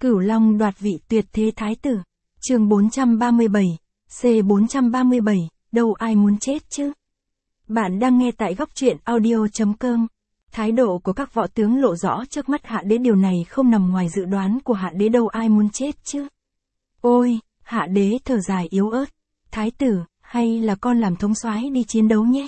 Cửu Long đoạt vị tuyệt thế thái tử. Chương 437, C437, đâu ai muốn chết chứ? Bạn đang nghe tại góc truyện audio.com. Thái độ của các võ tướng lộ rõ trước mắt Hạ Đế, điều này không nằm ngoài dự đoán của Hạ Đế, đâu ai muốn chết chứ? Ôi, Hạ Đế thở dài yếu ớt. Thái tử, hay là con làm thống soái đi chiến đấu nhé?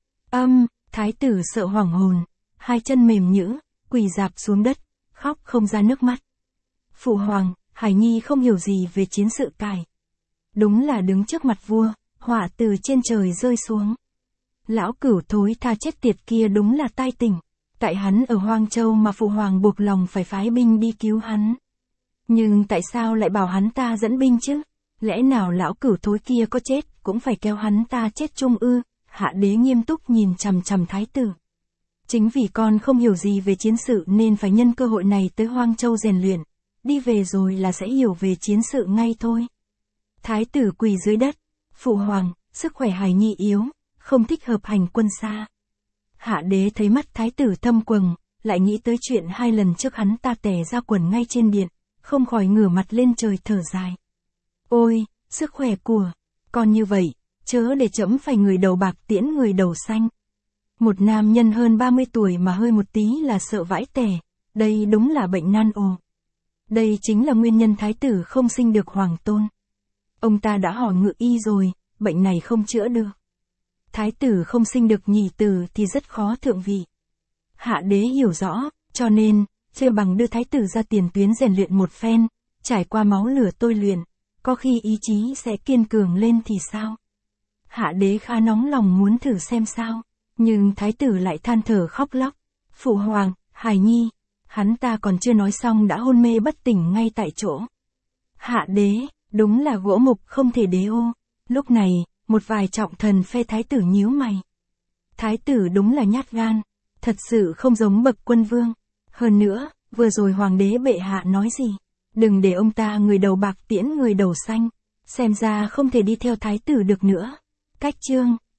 Thái tử sợ hoảng hồn, hai chân mềm nhũn, quỳ rạp xuống đất, khóc không ra nước mắt. Phụ hoàng, Hải Nhi không hiểu gì về chiến sự cải. Đúng là đứng trước mặt vua, họa từ trên trời rơi xuống. Lão Cửu thối tha chết tiệt kia đúng là tai tình. Tại hắn ở Hoang Châu mà phụ hoàng buộc lòng phải phái binh đi cứu hắn. Nhưng tại sao lại bảo hắn ta dẫn binh chứ? Lẽ nào lão Cửu thối kia có chết cũng phải kéo hắn ta chết chung ư? Hạ Đế nghiêm túc nhìn chằm chằm thái tử. Chính vì con không hiểu gì về chiến sự nên phải nhân cơ hội này tới Hoang Châu rèn luyện. Đi về rồi là sẽ hiểu về chiến sự ngay thôi. Thái tử quỳ dưới đất. Phụ hoàng, sức khỏe Hải Nhi yếu, không thích hợp hành quân xa. Hạ Đế thấy mắt thái tử thâm quầng, lại nghĩ tới chuyện 2 lần trước hắn ta tè ra quần ngay trên điện, không khỏi ngửa mặt lên trời thở dài. Ôi, sức khỏe của con như vậy, chớ để trẫm phải người đầu bạc tiễn người đầu xanh. Một nam nhân hơn 30 tuổi mà hơi một tí là sợ vãi tè, đây đúng là bệnh nan ồ. Đây chính là nguyên nhân thái tử không sinh được hoàng tôn. Ông ta đã hỏi ngự y rồi, bệnh này không chữa được. Thái tử không sinh được nhì tử thì rất khó thượng vị. Hạ Đế hiểu rõ, cho nên, chưa bằng đưa thái tử ra tiền tuyến rèn luyện một phen, trải qua máu lửa tôi luyện, có khi ý chí sẽ kiên cường lên thì sao? Hạ Đế khá nóng lòng muốn thử xem sao, nhưng thái tử lại than thở khóc lóc. Phụ hoàng, Hải Nhi, hắn ta còn chưa nói xong đã hôn mê bất tỉnh ngay tại chỗ. Hạ Đế, đúng là gỗ mục không thể đế ô. Lúc này, một vài trọng thần phe thái tử nhíu mày. Thái tử đúng là nhát gan, thật sự không giống bậc quân vương. Hơn nữa, vừa rồi hoàng đế bệ hạ nói gì? Đừng để ông ta người đầu bạc tiễn người đầu xanh. Xem ra không thể đi theo thái tử được nữa. Cách chương